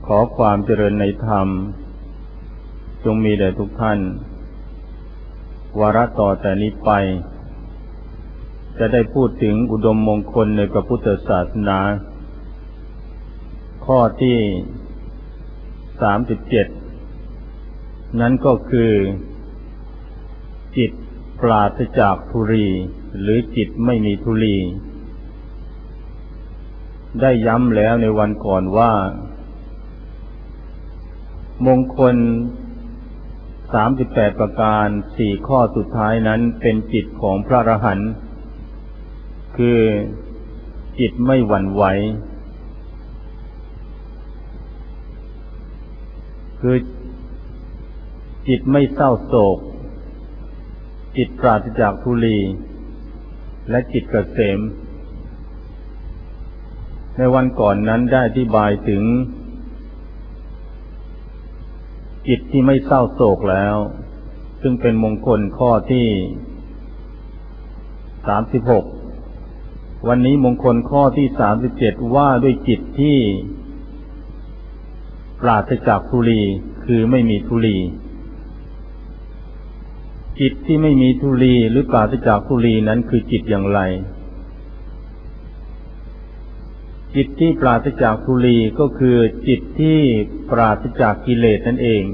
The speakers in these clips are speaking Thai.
ขอความเจริญในธรรมจงมีแด่ทุกท่านวาระต่อแต่นี้ไปจะได้พูดถึงอุดมมงคลในพระพุทธศาสนาข้อที่37นั้นก็คือจิตปราศจากทุลีหรือจิตไม่มีทุลีได้ย้ำแล้วในวันก่อนว่ามงคล38ประการ4ข้อสุดท้ายนั้นเป็นจิตของพระอรหันต์คือจิตไม่หวั่นไหวคือจิตไม่เศร้าโศกจิตปราศจากทุลีและจิตเกษมในวันก่อนนั้นได้อธิบายถึงจิตที่ไม่เศร้าโศกแล้วซึ่งเป็นมงคลข้อที่36วันนี้มงคลข้อที่37ว่าด้วยจิตที่ปราศจากทุลีคือไม่มีทุลีจิตที่ไม่มีทุลีหรือปราศจากทุลีนั้นคือจิตอย่างไรจิตที่ปราศจากทุลีก็คือจิตที่ปราศจากกิเลสนั่นเอง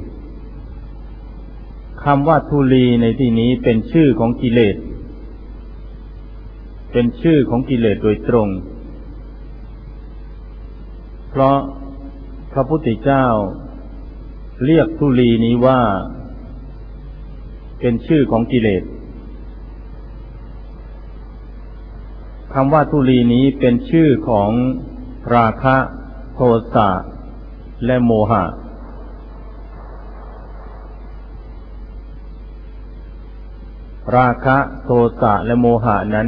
คำว่าทุลีในที่นี้เป็นชื่อของกิเลสเป็นชื่อของกิเลสโดยตรงเพราะพระพุทธเจ้าเรียกทุลีนี้ว่าเป็นชื่อของกิเลสคำว่าทุลีนี้เป็นชื่อของราคะโทสะและโมหะราคะโทสะและโมหะนั้น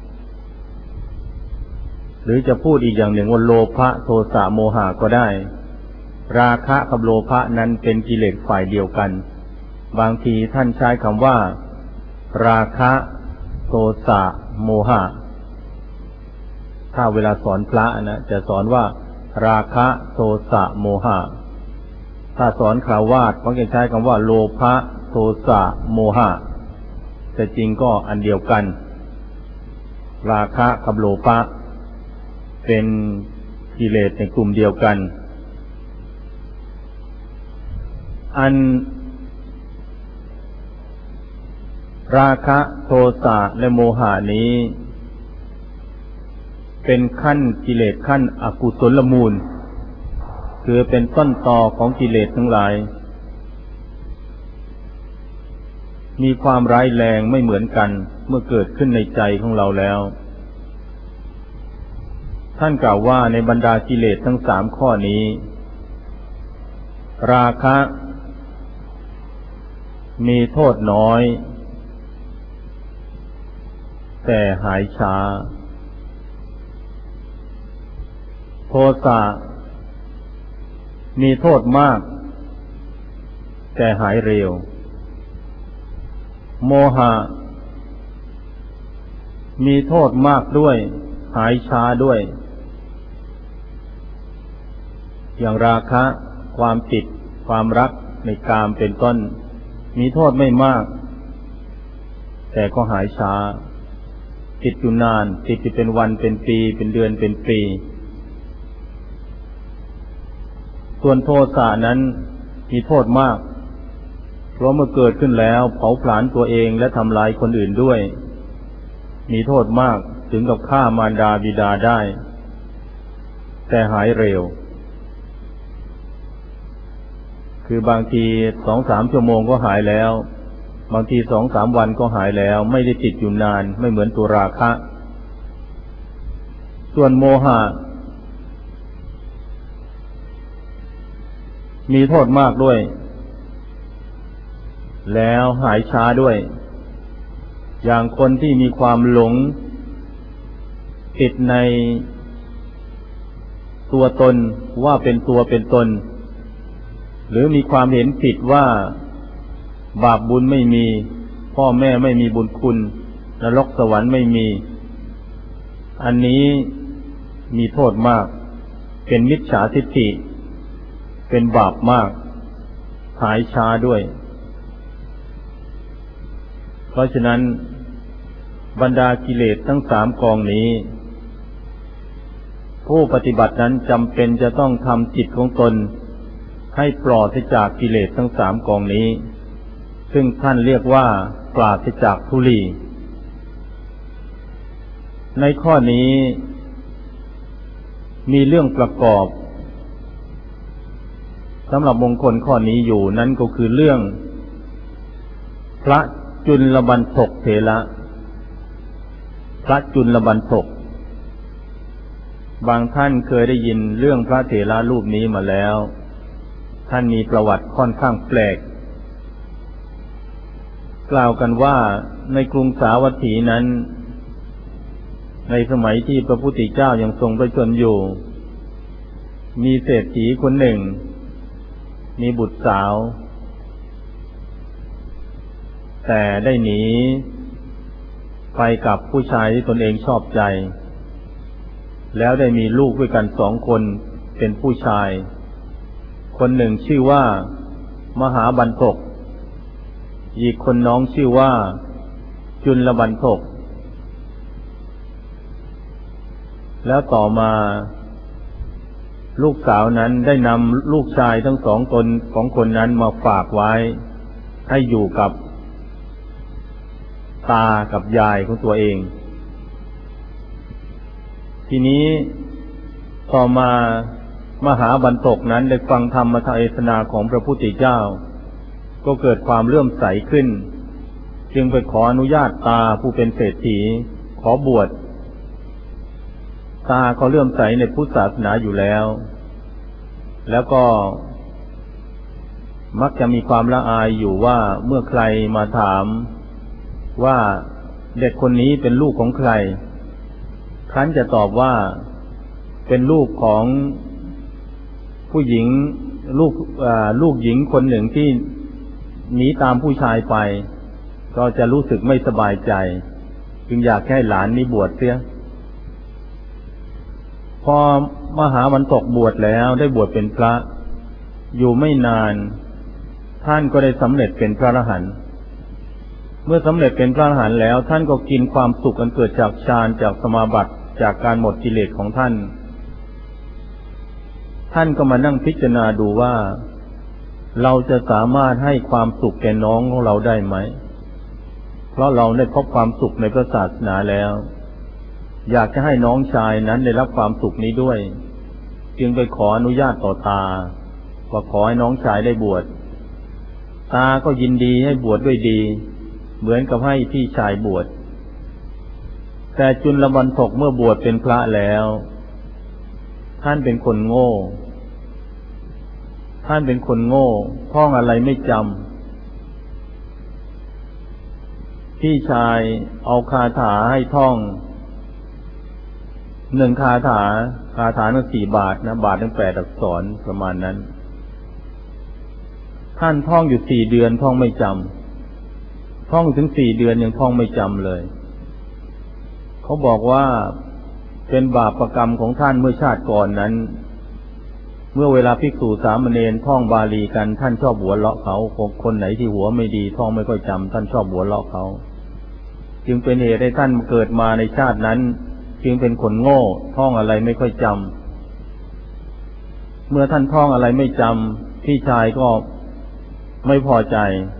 หรือจะพูดอีกอย่างหนึ่งว่าโลภะโทสะโมหะก็ได้ราคะกับโลภะนั้นเป็นกิเลสฝ่ายเดียวกันบางทีท่านใช้คำว่าราคะโทสะโมหะถ้าเวลาสอนพระนะจะสอนว่าราคะโทสะโมหะถ้าสอนฆราวาสก็จะใช้คำว่าโลภะโทสะโมหะแต่จริงก็อันเดียวกันราคะกับโลภะเป็นกิเลสในกลุ่มเดียวกันอันราคะโทสะและโมหะนี้เป็นขั้นกิเลสขั้นอกุศลมูลคือเป็นต้นตอของกิเลสทั้งหลายมีความร้ายแรงไม่เหมือนกันเมื่อเกิดขึ้นในใจของเราแล้วท่านกล่าวว่าในบรรดากิเลสทั้ง3ข้อนี้ราคะมีโทษน้อยแต่หายช้าโทสะมีโทษมากแต่หายเร็วโมหะมีโทษมากด้วยหายช้าด้วยอย่างราคะความติดความรักในกามเป็นต้นมีโทษไม่มากแต่ก็หายช้าติดอยู่นานติดอยู่เป็นวันเป็นปีเป็นเดือนเป็นปีส่วนโทสะนั้นมีโทษมากเพราะเมื่อเกิดขึ้นแล้วเผาผลาญตัวเองและทำลายคนอื่นด้วยมีโทษมากถึงกับฆ่ามารดาบิดาได้แต่หายเร็วคือบางที 2-3 ชั่วโมงก็หายแล้วบางที 2-3 วันก็หายแล้วไม่ได้ติดอยู่นานไม่เหมือนตัวราคะส่วนโมหะมีโทษมากด้วยแล้วหายช้าด้วยอย่างคนที่มีความหลงติดในตัวตนว่าเป็นตัวเป็นตนหรือมีความเห็นผิดว่าบาปบุญไม่มีพ่อแม่ไม่มีบุญคุณนรกสวรรค์ไม่มีอันนี้มีโทษมากเป็นมิจฉาทิฏฐิเป็นบาปมากหายช้าด้วยเพราะฉะนั้นบรรดากิเลสทั้ง3 กองนี้ผู้ปฏิบัตินั้นจำเป็นจะต้องทำจิตของตนให้ปลอดจากกิเลสทั้ง3 กองนี้ซึ่งท่านเรียกว่าปราศจากทุลีในข้อนี้มีเรื่องประกอบสำหรับมงคลข้อนี้อยู่นั่นก็คือเรื่องพระจุลบรรทกเถระพระจุลบรรทกบางท่านเคยได้ยินเรื่องพระเถระรูปนี้มาแล้วท่านมีประวัติค่อนข้างแปลกกล่าวกันว่าในกรุงสาวัตถีนั้นในสมัยที่พระพุทธเจ้ายังทรงพระชนม์อยู่มีเศรษฐีคนหนึ่งมีบุตรสาวแต่ได้หนีไปกับผู้ชายที่ตนเองชอบใจแล้วได้มีลูกด้วยกัน2 คนเป็นผู้ชายคนหนึ่งชื่อว่ามหาบรรทกอีกคนน้องชื่อว่าจุลบรรทกแล้วต่อมาลูกสาวนั้นได้นำลูกชายทั้ง2 ตนของคนนั้นมาฝากไว้ให้อยู่กับตากับยายของตัวเองทีนี้ต่อมามหาบรรทกนั้นได้ฟังธรรมเทศนาของพระพุทธเจ้าก็เกิดความเลื่อมใสขึ้นจึงไปขออนุญาตตาผู้เป็นเศรษฐีขอบวชตาเขาเลื่อมใสในพุทธศาสนาอยู่แล้วก็มักจะมีความละอายอยู่ว่าเมื่อใครมาถามว่าเด็กคนนี้เป็นลูกของใครครั้นจะตอบว่าเป็นลูกของผู้หญิงลูกหญิงคนหนึ่งที่หนีตามผู้ชายไปก็จะรู้สึกไม่สบายใจจึงอยากให้หลานนี้บวชเสียพอมหาบรรทกบวชแล้วได้บวชเป็นพระอยู่ไม่นานท่านก็ได้สำเร็จเป็นพระอรหันต์เมื่อสำเร็จเป็นพระอรหันต์แล้วท่านก็กินความสุขอันเกิดจากฌานจากสมาบัติจากการหมดกิเลสของท่านก็มานั่งพิจารณาดูว่าเราจะสามารถให้ความสุขแก่น้องของเราได้ไหมเพราะเราได้พบความสุขในพระศาสนาแล้วอยากจะให้น้องชายนั้นได้รับความสุขนี้ด้วยจึงไปขออนุญาตต่อตาว่าขอให้น้องชายได้บวชตาก็ยินดีให้บวชด้วยดีเหมือนกับให้พี่ชายบวชแต่จุลบรรทกเมื่อบวชเป็นพระแล้วท่านเป็นคนโง่ท่องอะไรไม่จำพี่ชายเอาคาถาให้ท่อง1 คาถานั้น4 บาทนะบาทนึง8 อักษรประมาณนั้นท่านท่องอยู่4 เดือนท่องไม่จำท่องถึง4 เดือนยังท่องไม่จำเลยเขาบอกว่าเป็นบาปกรรมของท่านเมื่อชาติก่อนนั้นเมื่อเวลาภิกษุสามเณรท่องบาลีกันท่านชอบหัวเราะเขาคนไหนที่หัวไม่ดีท่องไม่ค่อยจำท่านชอบหัวเราะเขาจึงเป็นเหตุให้ท่านเกิดมาในชาตินั้นจึงเป็นคนโง่ท่องอะไรไม่ค่อยจำเมื่อท่านท่องอะไรไม่จำพี่ชายก็ไม่พอใจ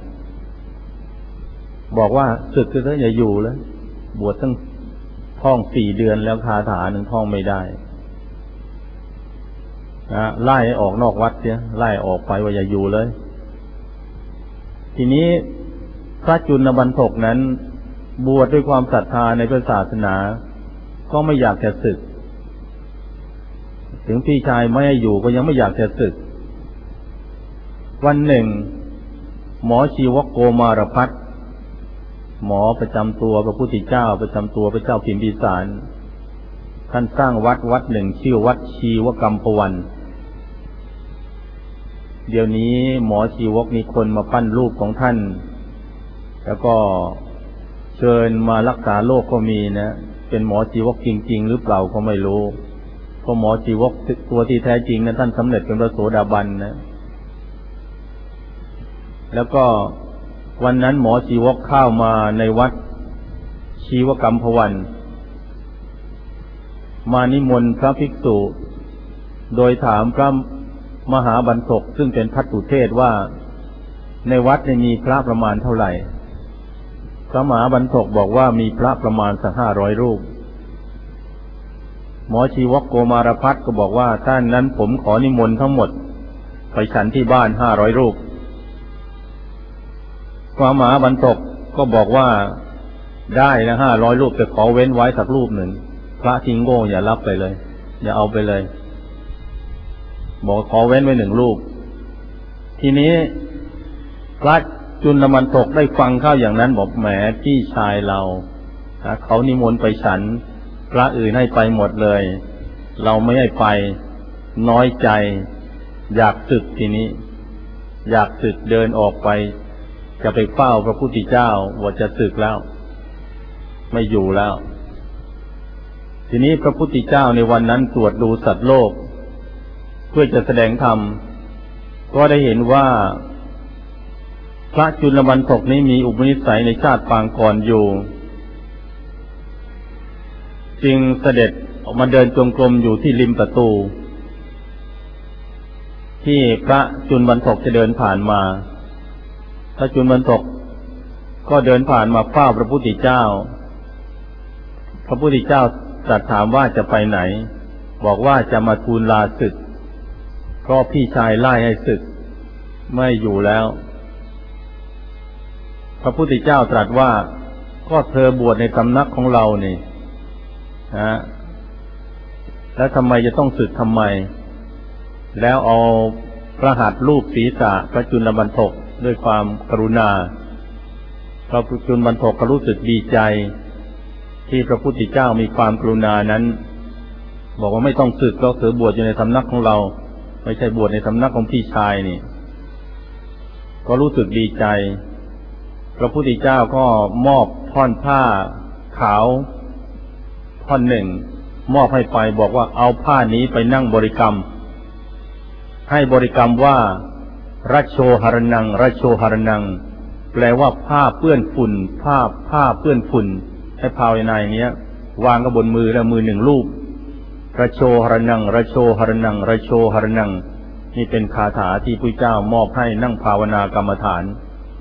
บอกว่าศึกเถอะอย่าอยู่แล้วบวชตั้งท่อง4 เดือนแล้วคาถาหนึ่งท่องไม่ได้ไล่ออกนอกวัดเสียไล่ออกไปว่าอย่าอยู่เลยทีนี้พระจุลบรรทกนั้นบวชด้วยความศรัทธาในพระศาสนาก็ไม่อยากจะสึกถึงพี่ชายไม่ให้อยู่ก็ยังไม่อยากจะสึกวันหนึ่งหมอชีวโกมารพัสหมอประจำตัวพระพุทธเจ้าประจำตัวพระเจ้าพิมพิสารท่านสร้างวัดหนึ่งชื่อวัดชีวกัมพวันเดี๋ยวนี้หมอชีวกมีคนมาปั้นรูปของท่านแล้วก็เชิญมารักษาโรคก็มีนะเป็นหมอชีวกจริงๆหรือเปล่าก็ไม่รู้เพราะหมอชีวกตัวที่แท้จริงนั้นท่านสำเร็จเป็นพระโสดาบันนะแล้วก็วันนั้นหมอชีวกเข้ามาในวัดชีวกัมพวันมานิมนต์พระภิกษุโดยถามพระมหาบรรทกซึ่งเป็นภัตตุเทศว่าในวัดมีพระประมาณเท่าไหร่พระมหาบรรทกบอกว่ามีพระประมาณสัก500 รูปหมอชีวกโกมารพัฒน์ก็บอกว่าท่านนั้นผมขอนิมนต์ทั้งหมดไปฉันที่บ้าน500 รูปพระมหาบรรทกก็บอกว่าได้นะ500 รูปแต่ขอเว้นไว้สักรูปหนึ่งพระที่โง่อย่ารับไปเลยอย่าเอาไปเลยบอกขอเว้นไว้1 รูปทีนี้พระจุลบรรทกได้ฟังเข้าอย่างนั้นบอกแหมพี่ชายเราเขานิมนต์ไปฉันพระอื่นให้ไปหมดเลยเราไม่ให้ไปน้อยใจอยากสึกทีนี้อยากสึกเดินออกไปจะไปเฝ้าพระพุทธเจ้าว่าจะสึกแล้วไม่อยู่แล้วทีนี้พระพุทธเจ้าในวันนั้นตรวจดูสัตว์โลกเพื่อจะแสดงธรรมก็ได้เห็นว่าพระจุลบรรทกนี้มีอุปนิสัยในชาติปางก่อนอยู่จึงเสด็จออกมาเดินจงกรมอยู่ที่ริมประตูที่พระจุลบรรทกจะเดินผ่านมาพระจุลบรรทกก็เดินผ่านมาเฝ้าพระพุทธเจ้าพระพุทธเจ้าตรัสถามว่าจะไปไหนบอกว่าจะมาทูลลาศึกเพราะพี่ชายไล่ให้ศึกไม่อยู่แล้วพระพุทธเจ้าตรัสว่าก็เธอบวชในสำนักของเรานี่แล้วทำไมจะต้องศึกทำไมแล้วเอาพระหัตถ์ลูบศีรษะพระจุลบรรทกด้วยความกรุณาพระจุลบรรทกก็รู้สึกดีใจที่พระพุทธเจ้ามีความกรุณานั้นบอกว่าไม่ต้องศึกก็คือบวชอยู่ในสำนักของเราไม่ใช่บวชในสำนักของพี่ชายนี่ก็รู้สึกดีใจพระพุทธเจ้าก็มอบท่อนผ้าขาวท่อนหนึ่งมอบให้ไปบอกว่าเอาผ้านี้ไปนั่งบริกรรมให้บริกรรมว่ารัชโชหรนังรัชโชหรนังแปลว่าผ้าเปื้อนฝุ่นผ้าเปื้อนฝุ่นให้ภาวนาอย่างเงี้ยวางก็บนมือแล้วมือ1 รูปรัชโชหรนังรัชโชหรนังรัชโชหรนังนี่เป็นคาถาที่พระเจ้ามอบให้นั่งภาวนากรรมฐาน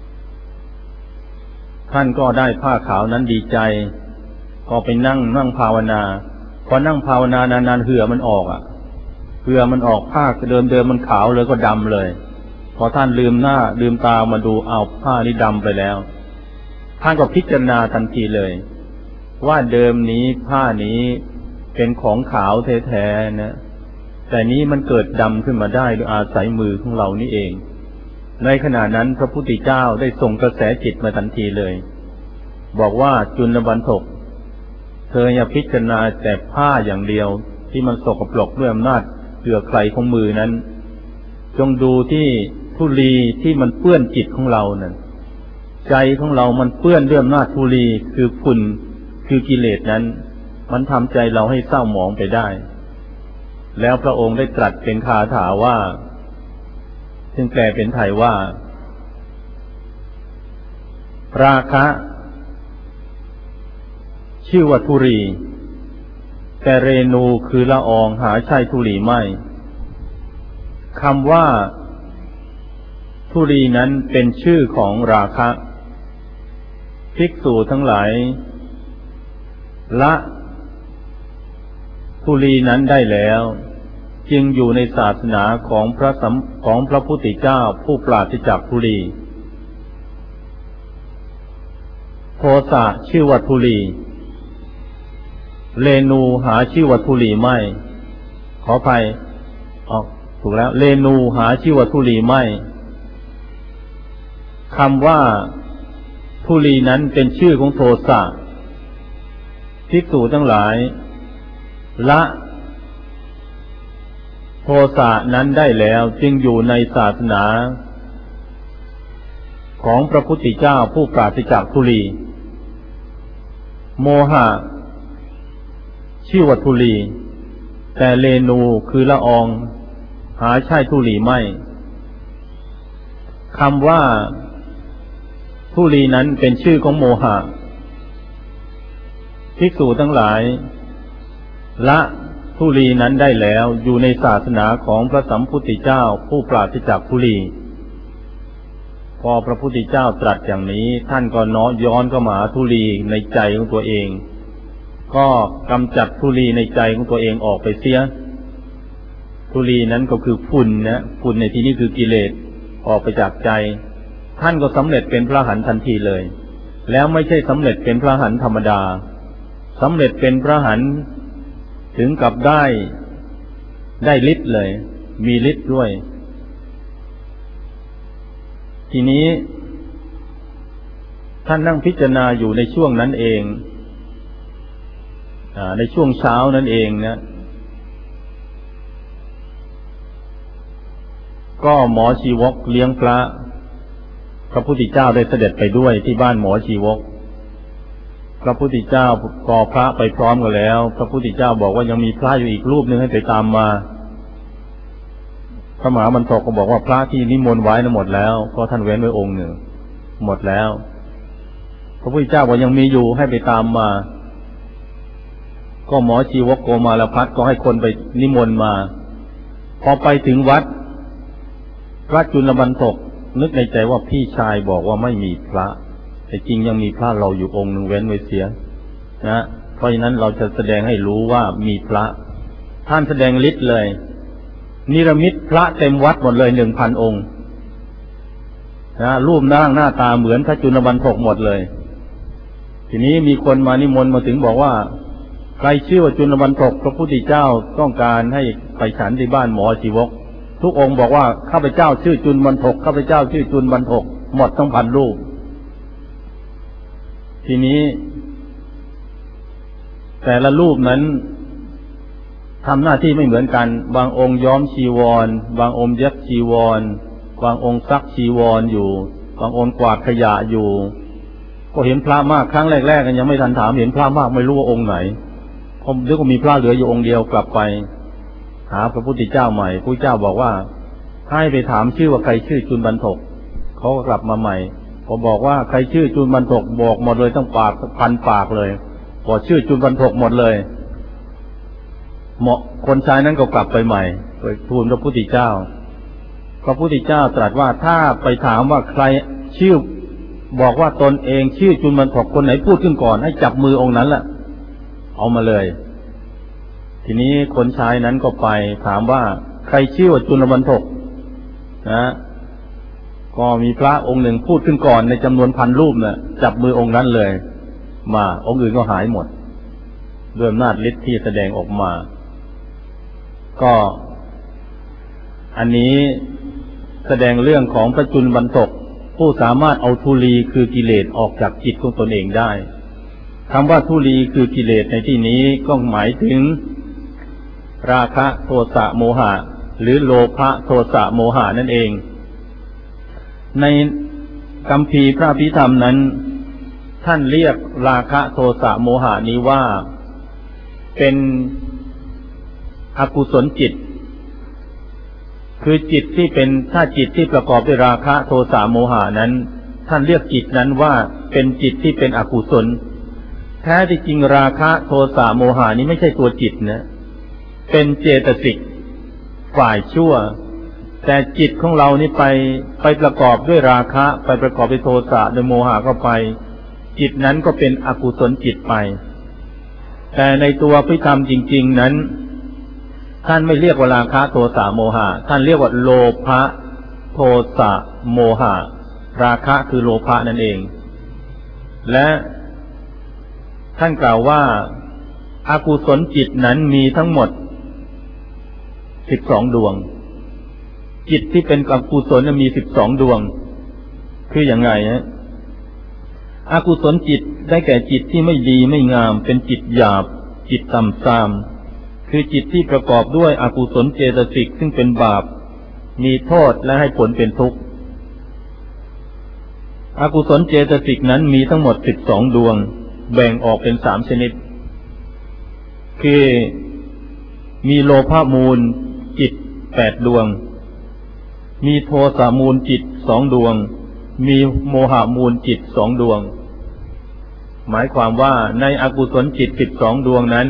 ท่านก็ได้ผ้าขาวนั้นดีใจก็ไปนั่งภาวนาพอนั่งภาวนานานๆเหื่อมันออกเหื่อมันออกผ้าเดิมมันขาวเลยก็ดำเลยพอท่านลืมตามาดูเอาผ้านี้ดำไปแล้วท่านก็พิจารณาทันทีเลยว่าเดิมนี้ผ้านี้เป็นของขาวแท้ๆนะแต่นี้มันเกิดดำขึ้นมาได้โดยอาศัยมือของเรานี่เองในขณะนั้นพระพุทธเจ้าได้ส่งกระแสจิตมาทันทีเลยบอกว่าจุลบรรทกเธออย่าพิจารณาแต่ผ้าอย่างเดียวที่มันสกปรกด้วยอำนาจเกลือใครของมือนั้นจงดูที่ธุลีที่มันเปื้อนจิตของเรานั่นใจของเรามันเปื้อนด้วยอำนาจธุลีคือฝุ่นคือกิเลสนั้นมันทำใจเราให้เศร้าหมองไปได้แล้วพระองค์ได้ตรัสเป็นคาถาว่าซึ่งแปลเป็นไทยว่าราคะชื่อว่าธุลีแต่เรนูคือละอองหาใช่ธุลีไม่คำว่าธุลีนั้นเป็นชื่อของราคะภิกษุทั้งหลายละธุลีนั้นได้แล้วจึงอยู่ในศาสนาของพระพุทธเจ้าผู้ปราศจากธุลีโทสะชื่อว่าธุลีเรนูหาชื่อว่าธุลีไม่ขออภัยถูกแล้วเรนูหาชื่อว่าธุลีไม่คำว่าธุลีนั้นเป็นชื่อของโทสะภิกษุทั้งหลายละโทสะนั้นได้แล้วจึงอยู่ในศาสนาของพระพุทธเจ้าผู้ปราศจากธุลีโมหะชื่อว่าธุลีแต่เรนูคือละอองหาใช่ธุลีไม่คำว่าธุลีนั้นเป็นชื่อของโมหะภิกษุทั้งหลายละธุลีนั้นได้แล้วอยู่ในศาสนาของพระสัมพุทธเจ้าผู้ปราศจากธุลีพอพระพุทธเจ้าตรัสอย่างนี้ท่านก็ย้อนเข้ามาธุลีในใจของตัวเองก็กำจัดธุลีในใจของตัวเองออกไปเสียธุลีนั้นก็คือฝุ่นนะฝุ่นในที่นี้คือกิเลสออกไปจากใจท่านก็สำเร็จเป็นพระอรหันต์ทันทีเลยแล้วไม่ใช่สำเร็จเป็นพระอรหันต์ธรรมดาสำเร็จเป็นพระอรหันต์ถึงกับได้ฤทธิ์เลยมีฤทธิ์ด้วยทีนี้ท่านนั่งพิจารณาอยู่ในช่วงนั้นเองในช่วงเช้านั้นเองนะก็หมอชีวกเลี้ยงพระพุทธเจ้าได้เสด็จไปด้วยที่บ้านหมอชีวกพระพุทธเจ้าพอพระไปพร้อมกันแล้วพระพุทธเจ้าบอกว่ายังมีพระอยู่อีกรูปนึงให้ไปตามมาพระมหาบรรทกก็บอกว่าพระที่นิมนต์ไว้หมดแล้วเพราะท่านเว้นไว้องค์หนึ่งหมดแล้วพระพุทธเจ้าบอกยังมีอยู่ให้ไปตามมาก็หมอชีวกโกมาลพัสก็ให้คนไปนิมนต์มาพอไปถึงวัดพระจุลบรรทกนึกในใจว่าพี่ชายบอกว่าไม่มีพระแต่จริงยังมีพระเราอยู่องค์หนึ่งเว้นไว้เสียนะเพราะฉะนั้นเราจะแสดงให้รู้ว่ามีพระท่านแสดงฤทธิ์เลยนิรมิตพระเต็มวัดหมดเลย 1,000 องค์นะรูปร่างหน้าตาเหมือนพระจุลบรรทกหมดเลยทีนี้มีคนมานิมนต์มาถึงบอกว่าใครชื่อว่าจุลบรรทกพระพุทธเจ้าต้องการให้ไปฉันที่บ้านหมอชีวกทุกองค์บอกว่าข้าพเจ้าชื่อจุลบรรทกข้าพเจ้าชื่อจุลบรรทกหมดทั้ง1,000 รูปทีนี้แต่ละรูปนั้นทำหน้าที่ไม่เหมือนกันบางองค์ย้อมชีวรบางองค์เย็บชีวรบางองค์ซักชีวรอยู่บางองค์กวาดขยะอยู่ก็เห็นพระมากครั้งแรกๆกันยังไม่ทันถามเห็นพระมากไม่รู้ว่าองค์ไหนผมนึกว่ามีพระเหลืออยู่องค์เดียวกลับไปหาพระพุทธเจ้าใหม่พระเจ้าบอกว่าให้ไปถามชื่อว่าใครชื่อจุลบรรทกเขาก็กลับมาใหม่ผมบอกว่าใครชื่อจุลบรรทกบอกหมดเลยตั้ง1,000 ปากเลยบอกชื่อจุลบรรทกหมดเลยคนชายนั้นก็กลับไปใหม่ไปทูลพระพุทธเจ้าพระพุทธเจ้าตรัสว่าถ้าไปถามว่าใครชื่อบอกว่าตนเองชื่อจุลบรรทกคนไหนพูดขึ้นก่อนให้จับมือองค์นั้นแหละเอามาเลยทีนี้คนชายนั้นก็ไปถามว่าใครชื่อว่าจุลบรรทกนะก็มีพระองค์หนึ่งพูดขึ้นก่อนในจำนวน1,000 รูปน่ะจับมือองค์นั้นเลยมาองค์อื่นก็หายหมดด้วยอำนาจฤทธิ์ที่แสดงออกมาก็อันนี้แสดงเรื่องของพระจุลบรรทกผู้สามารถเอาธุลีคือกิเลสออกจากจิตของตนเองได้คำว่าธุลีคือกิเลสในที่นี้ก็หมายถึงราคะโทสะโมหะหรือโลภะโทสะโมหะนั่นเองในคัมภีร์พระอภิธรรมนั้นท่านเรียกราคะโทสะโมหะนี้ว่าเป็นอกุศลจิตคือจิตที่เป็นถ้าจิตที่ประกอบด้วยราคะโทสะโมหะนั้นท่านเรียกจิตนั้นว่าเป็นจิตที่เป็นอกุศลแท้ที่จริงราคะโทสะโมหะนี้ไม่ใช่ตัวจิตนะเป็นเจตสิกฝ่ายชั่วแต่จิตของเรานี่ไปประกอบด้วยราคะไปประกอบด้วยโทสะด้วยโมหะเข้าไปจิตนั้นก็เป็นอกุศลจิตไปแต่ในตัวพิธรรมจริงๆนั้นท่านไม่เรียกว่าราคะโทสะโมหะท่านเรียกว่าโลภะโทสะโมหะราคะคือโลภะนั่นเองและท่านกล่าวว่าอกุศลจิตนั้นมีทั้งหมด12 ดวงจิตที่เป็นอกุศลมี12 ดวงคืออย่างไรฮะอกุศลจิตได้แก่จิตที่ไม่ดีไม่งามเป็นจิตหยาบจิตต่ำทรามคือจิตที่ประกอบด้วยอกุศลเจตสิกซึ่งเป็นบาปมีโทษและให้ผลเป็นทุกข์อกุศลเจตสิกนั้นมีทั้งหมด12 ดวงแบ่งออกเป็น3 ชนิดคือมีโลภะมูลจิต8 ดวงมีโทสะมูลจิต2 ดวงมีโมหะมูลจิต2 ดวงหมายความว่าในอกุศลจิต12 ดวงนั้น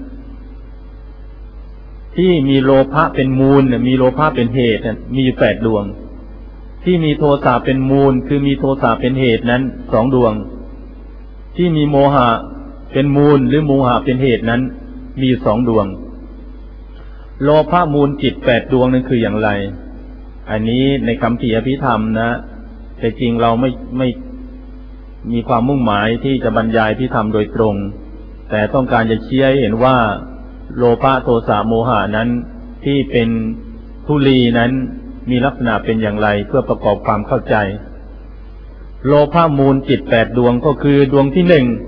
ที่มีโลภะเป็นมูลมีโลภะเป็นเหตุมีอยู่8 ดวงที่มีโทสะเป็นมูลคือมีโทสะเป็นเหตุนั้น2 ดวงที่มีโมหะเป็นมูลหรือโมหะเป็นเหตุนั้นมี2 ดวงโลภะมูลจิต8 ดวงนั้นคืออย่างไรอันนี้ในคำพีอภิธรรมนะแต่จริงเราไม่มีความมุ่งหมายที่จะบรรยายอภิธรรมโดยตรงแต่ต้องการจะชี้ให้เห็นว่าโลภะโทสะโมหะนั้นที่เป็นทุลีนั้นมีลักษณะเป็นอย่างไรเพื่อประกอบความเข้าใจโลภะมูลจิต8 ดวงก็คือดวงที่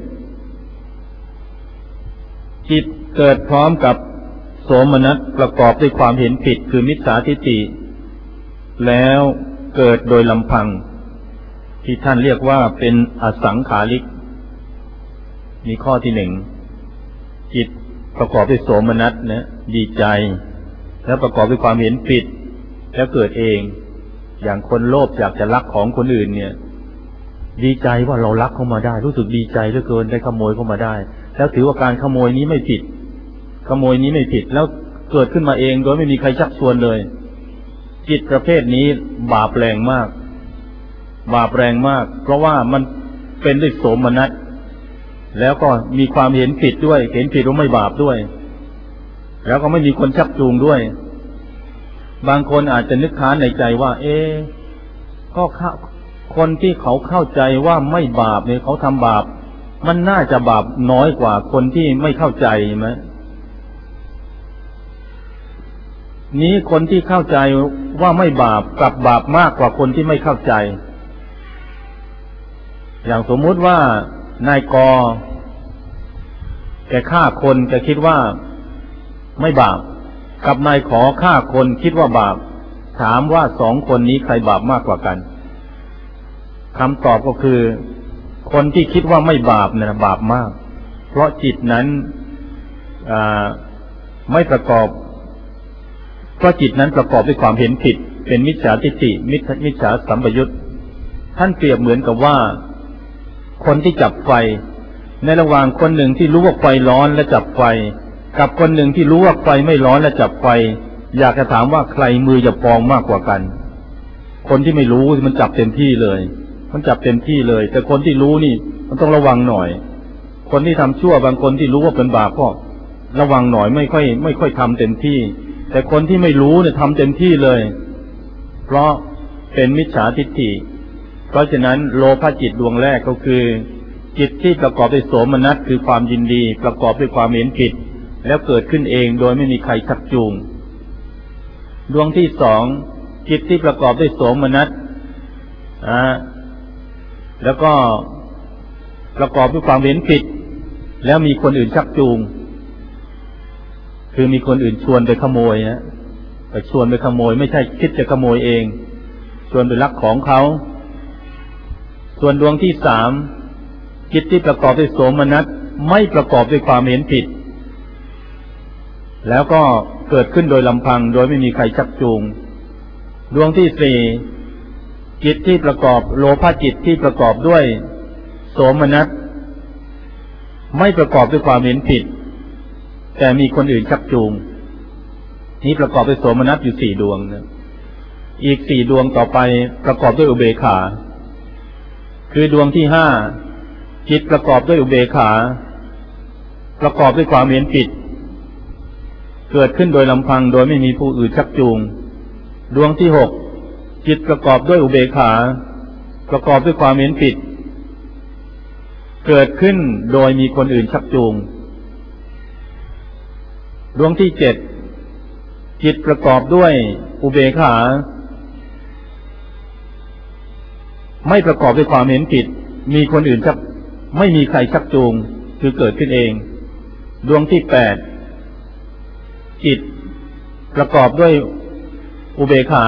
1จิตเกิดพร้อมกับโสมนัสประกอบด้วยความเห็นผิดคือมิจฉาทิฏฐิแล้วเกิดโดยลำพังที่ท่านเรียกว่าเป็นอสังขาริกมีข้อที่1จิตประกอบด้วยโสมนัสนะดีใจแล้วประกอบด้วยความเห็นผิดแล้วเกิดเองอย่างคนโลภอยากจะลักของคนอื่นเนี่ยดีใจว่าเราลักเข้ามาได้รู้สึกดีใจเหลือเกินได้ขโมยเข้ามาได้แล้วถือว่าการขโมยนี้ไม่ผิดขโมยนี้ไม่ผิดแล้วเกิดขึ้นมาเองโดยไม่มีใครชักชวนเลยจิตประเภทนี้บาปแรงมากเพราะว่ามันเป็นด้วยโสมนัสแล้วก็มีความเห็นผิดด้วยเห็นผิดว่าไม่บาปด้วยแล้วก็ไม่มีคนชักจูงด้วยบางคนอาจจะนึกค้านในใจว่าก็คนที่เขาเข้าใจว่าไม่บาปเนี่ยเขาทำบาปมันน่าจะบาปน้อยกว่าคนที่ไม่เข้าใจไหมนี้คนที่เข้าใจว่าไม่บาปกลับบาปมากกว่าคนที่ไม่เข้าใจอย่างสมมุติว่านายกแกฆ่าคนแกคิดว่าไม่บาปกับนายขอฆ่าคนคิดว่าบาปถามว่า2 คนนี้ใครบาปมากกว่ากันคำตอบก็คือคนที่คิดว่าไม่บาปเนี่ยบาปมากเพราะจิตนั้นไม่ประกอบเพราะจิตนั้นประกอบด้วยความเห็นผิดเป็นมิจฉาทิฏฐิมิจฉาสัมปยุตท่านเปรียบเหมือนกับว่าคนที่จับไฟในระหว่างคนหนึ่งที่รู้ว่าไฟร้อนและจับไฟกับคนหนึ่งที่รู้ว่าไฟไม่ร้อนและจับไฟอยากจะถามว่าใครมือจะพองมากกว่ากันคนที่ไม่รู้มันจับเต็มที่เลยแต่คนที่รู้นี่มันต้องระวังหน่อยคนที่ทำชั่วบางคนที่รู้ว่าเป็นบาปก็ระวังหน่อยไม่ค่อยทำเต็มที่แต่คนที่ไม่รู้เนี่ยทำเต็มที่เลยเพราะเป็นมิจฉาทิฏฐิเพราะฉะนั้นโลภะจิตดวงแรกก็คือจิตที่ประกอบด้วยโสมนัสคือความยินดีประกอบด้วยความเห็นผิดแล้วเกิดขึ้นเองโดยไม่มีใครชักจูงดวงที่2จิตที่ประกอบด้วยโสมนัสแล้วก็ประกอบด้วยความเห็นผิดแล้วมีคนอื่นชักจูงคือมีคนอื่นชวนไปขโมยนะไปชวนไปขโมยไม่ใช่คิดจะขโมยเองชวนไปลักของเขาส่วนดวงที่3จิตที่ประกอบด้วยโสมนัสไม่ประกอบด้วยความเห็นผิดแล้วก็เกิดขึ้นโดยลำพังโดยไม่มีใครชักจูงดวงที่4จิตที่ประกอบโลภะจิตที่ประกอบด้วยโสมนัสไม่ประกอบด้วยความเห็นผิดแต่มีคนอื่นชักจูงนี้ประกอบด้วยโสมนัสอยู่4 ดวงนะอีก4 ดวงต่อไปประกอบด้วยอุเบกขาคือดวงที่5จิตประกอบด้วยอุเบกขาประกอบด้วยความเห็นผิดเกิดขึ้นโดยลำพังโดยไม่มีผู้อื่นชักจูงดวงที่6จิตประกอบด้วยอุเบกขาประกอบด้วยความเห็นผิดเกิดขึ้นโดยมีคนอื่นชักจูงดวงที่7จิตประกอบด้วยอุเบกขาไม่ประกอบด้วยความเห็นผิดมีคนอื่นไม่มีใครชักจูงคือเกิดขึ้นเองดวงที่8จิตประกอบด้วยอุเบกขา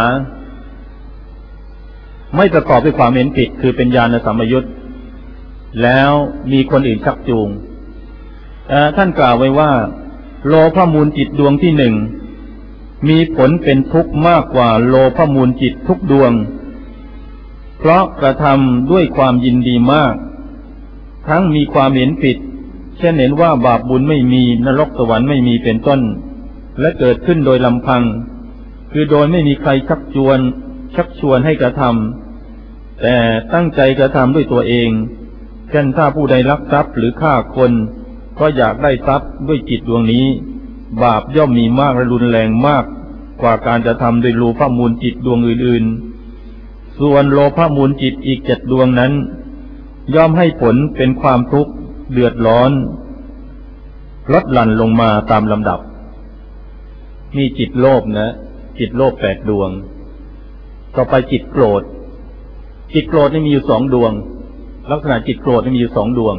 ไม่ประกอบด้วยความเห็นผิดคือเป็นญาณสัมปยุตแล้วมีคนอื่นชักจูงท่านกล่าวไว้ว่าโลภมูลจิตดวงที่หนึ่งมีผลเป็นทุกข์มากกว่าโลภมูลจิตทุกดวงเพราะกระทำด้วยความยินดีมากทั้งมีความเห็นผิดเช่นเห็นว่าบาปบุญไม่มีนรกสวรรค์ไม่มีเป็นต้นและเกิดขึ้นโดยลำพังคือโดยไม่มีใครชักชวนให้กระทำแต่ตั้งใจกระทำด้วยตัวเองเช่นถ้าผู้ใดลักทรัพย์หรือฆ่าคนก็อยากได้ทรัพย์ด้วยจิตดวงนี้บาปย่อมมีมากและรุนแรงมากกว่าการจะทำโดยโลภมูลจิตดวงอื่นๆส่วนโลภมูลจิตอีก7 ดวงนั้นย่อมให้ผลเป็นความทุกข์เดือดร้อนลดหลั่นลงมาตามลำดับนี่จิตโลภนะจิตโลภ8 ดวงต่อไปจิตโกรธจิตโกรธนี่มีอยู่2 ดวงลักษณะจิตโกรธนี่มีอยู่2 ดวง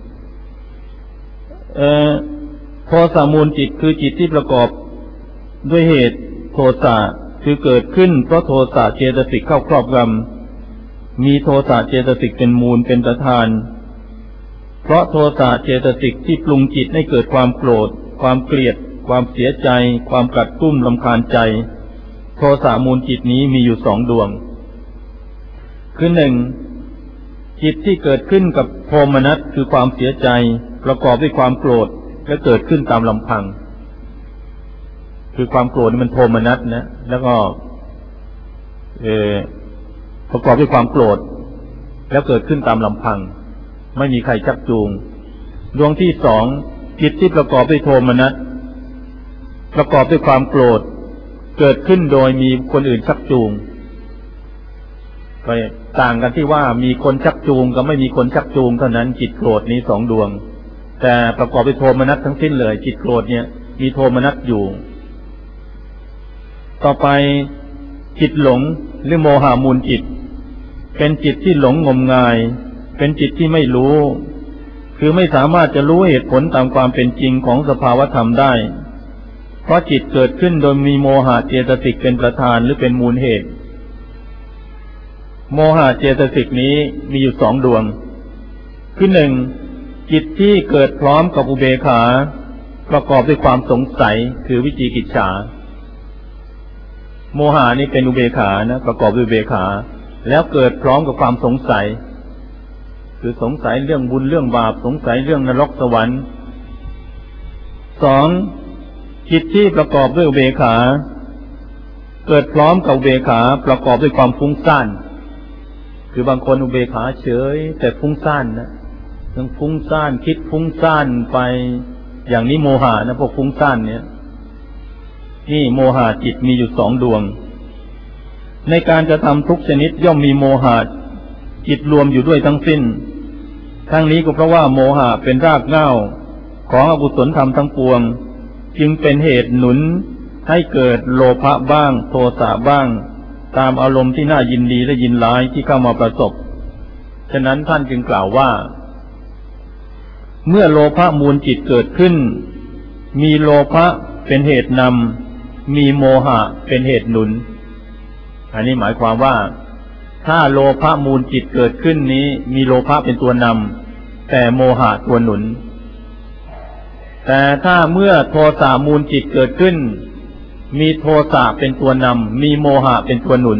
โทสะมูลจิตคือจิตที่ประกอบด้วยเหตุโทสะคือเกิดขึ้นเพราะโทสะเจตสิกเข้าครอบงำมีโทสะเจตสิกเป็นมูลเป็นประธานเพราะโทสะเจตสิกที่ปรุงจิตให้เกิดความโกรธความเกลียดความเสียใจความกัดกุ้มรำคาญใจโทสะมูลจิตนี้มีอยู่2 ดวงคือ1จิตที่เกิดขึ้นกับโทมนัสคือความเสียใจประกอบด้วยความโกรธและเกิดขึ้นตามลำพังคือความโกรธนี่มันโทมนัสนะแล้วก็ประกอบด้วยความโกรธแล้วเกิดขึ้นตามลำพังไม่มีใครชักจูงดวงที่2จิตที่ประกอบด้วยโทมนัสประกอบด้วยความโกรธเกิดขึ้นโดยมีคนอื่นชักจูงก็ต่างกันที่ว่ามีคนชักจูงกับไม่มีคนชักจูงเท่านั้นจิตโกรธนี้2 ดวงแต่ประกอบด้วยโทมนัสทั้งสิ้นเลยจิตโกรธเนี่ยมีโทมนัสอยู่ต่อไปจิตหลงหรือโมหะมูลจิตเป็นจิตที่หลงงมงายเป็นจิตที่ไม่รู้คือไม่สามารถจะรู้เหตุผลตามความเป็นจริงของสภาวธรรมได้เพราะจิตเกิดขึ้นโดยมีโมหะเจตสิกเป็นประธานหรือเป็นมูลเหตุโมหะเจตสิกนี้มีอยู่2 ดวงคือ1จิตที่เกิดพร้อมกับอุเบกขาประกอบด้วยความสงสัยคือวิจิกิจฉาโมหะนี่เป็นอุเบกขานะประกอบด้วยอุเบกขาแล้วเกิดพร้อมกับความสงสัยคือสงสัยเรื่องบุญเรื่องบาปสงสัยเรื่องนรกสวรรค์2จิตที่ประกอบด้วยอุเบกขาเกิดพร้อมกับอุเบกขาประกอบด้วยความฟุ้งซ่านคือบางคนอุเบกขาเฉยแต่ฟุ้งซ่านนะยังฟุ้งซ่านคิดฟุ้งซ่านไปอย่างนี้โมหะนะพวกฟุ้งซ่านเนี่ยนี่โมหะจิตมีอยู่2 ดวงในการจะทำทุกชนิดย่อมมีโมหะจิตรวมอยู่ด้วยทั้งสิ้นทั้งนี้ก็เพราะว่าโมหะเป็นรากเหง้าของอกุศลธรรมทั้งปวงจึงเป็นเหตุหนุนให้เกิดโลภะบ้างโทสะบ้างตามอารมณ์ที่น่ายินดีและยินร้ายที่เข้ามาประสบฉะนั้นท่านจึงกล่าวว่าเมื่อโลภะมูลจิตเกิดขึ้นมีโลภะเป็นเหตุนำมีโมหะเป็นเหตุหนุนอันนี้หมายความว่าถ้าโลภะมูลจิตเกิดขึ้นนี้มีโลภะเป็นตัวนำแต่โมหะตัวหนุนแต่ถ้าเมื่อโทสะมูลจิตเกิดขึ้นมีโทสะเป็นตัวนำมีโมหะเป็นตัวหนุน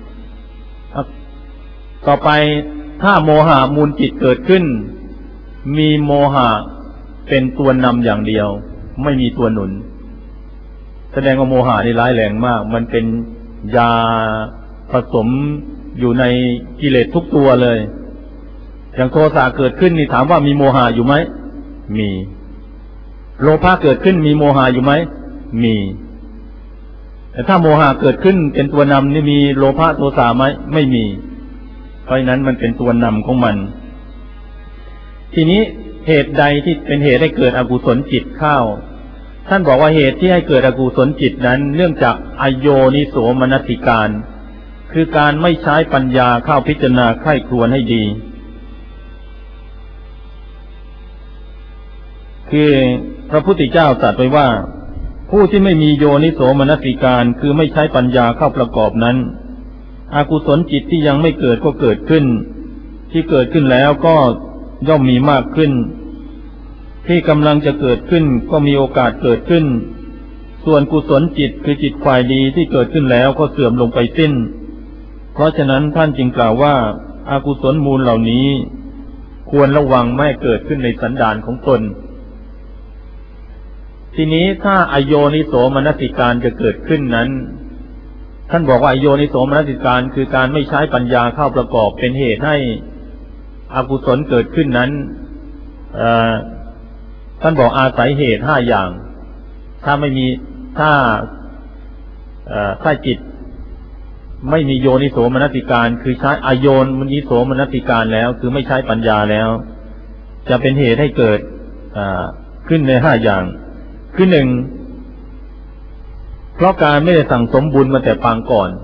ต่อไปถ้าโมหะมูลจิตเกิดขึ้นมีโมหะเป็นตัวนำอย่างเดียวไม่มีตัวหนุนแสดงว่าโมหะนี่ร้ายแรงมากมันเป็นยาผสมอยู่ในกิเลสทุกตัวเลยอย่างโทสะเกิดขึ้นนี่ถามว่ามีโมหะอยู่ไหมมีโลภะเกิดขึ้นมีโมหะอยู่ไหมมีแต่ถ้าโมหะเกิดขึ้นเป็นตัวนำนี่มีโลภะโทสะไหมไม่มีเพราะฉะนั้นมันเป็นตัวนำของมันทีนี้เหตุใดที่เป็นเหตุให้เกิดอกุศลจิตเข้าท่านบอกว่าเหตุที่ให้เกิดอกุศลจิตนั้นเนื่องจากอโยนิโสมนสิการคือการไม่ใช้ปัญญาเข้าพิจารณาใคร่ครวญให้ดีคือพระพุทธเจ้าตรัสไว้ว่าผู้ที่ไม่มีโยนิโสมนสิการคือไม่ใช้ปัญญาเข้าประกอบนั้นอกุศลจิตที่ยังไม่เกิดก็เกิดขึ้นที่เกิดขึ้นแล้วก็ย่อมมีมากขึ้นที่กำลังจะเกิดขึ้นก็มีโอกาสเกิดขึ้นส่วนกุศลจิตคือจิตฝ่ายดีที่เกิดขึ้นแล้วก็เสื่อมลงไปสิ้นเพราะฉะนั้นท่านจึงกล่าวว่าอากุศลมูลเหล่านี้ควรระวังไม่ให้เกิดขึ้นในสันดานของตนทีนี้ถ้าอโยนิโสมนสิการจะเกิดขึ้นนั้นท่านบอกว่าอโยนิโสมนสิการคือการไม่ใช้ปัญญาเข้าประกอบเป็นเหตุให้อกุศลเกิดขึ้นนั้นท่านบอกอาศัยเหตุ5อย่างถ้าไม่มีถ้าจิตไม่มีโยนิโสมนสิการคือใช้อโยนิโสมนสิการแล้วคือไม่ใช้ปัญญาแล้วจะเป็นเหตุให้เกิดขึ้นใน5อย่างคือ1เพราะการไม่ได้สั่งสมบุญมาแต่ปางก่อน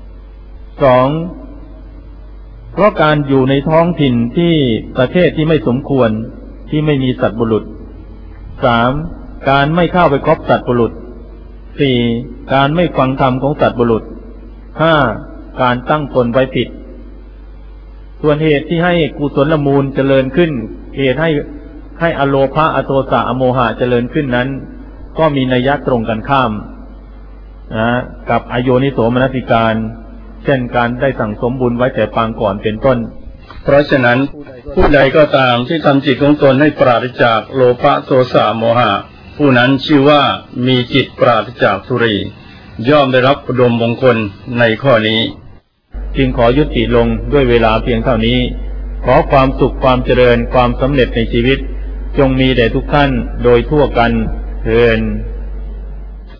2เพราะการอยู่ในท้องถิ่นที่ประเทศที่ไม่สมควรที่ไม่มีสัตว์บุรุษ3การไม่เข้าไปคบสัตว์บุรุษ4การไม่ฟังธรรมของสัตว์บุรุษ5การตั้งตนไว้ผิดส่วนเหตุที่ให้กุศลมูลเจริญขึ้นเหตุให้อโลภะอโทสะอโมหะเจริญขึ้นนั้นก็มีนัยยะตรงกันข้ามกับอโยนิโสมนสิการเช่นการได้สั่งสมบุญไว้แต่ปางก่อนเป็นต้นเพราะฉะนั้นผู้ใดก็ตามที่ทำจิตของตนให้ปราศจากโลภะโทสะโมหะผู้นั้นชื่อว่ามีจิตปราศจากทุรีย่อมได้รับอุดมมงคลในข้อนี้จึงขอยุติลงด้วยเวลาเพียงเท่านี้ขอความสุขความเจริญความสำเร็จในชีวิตจงมีแด่ทุกท่านโดยทั่วกันเทอญ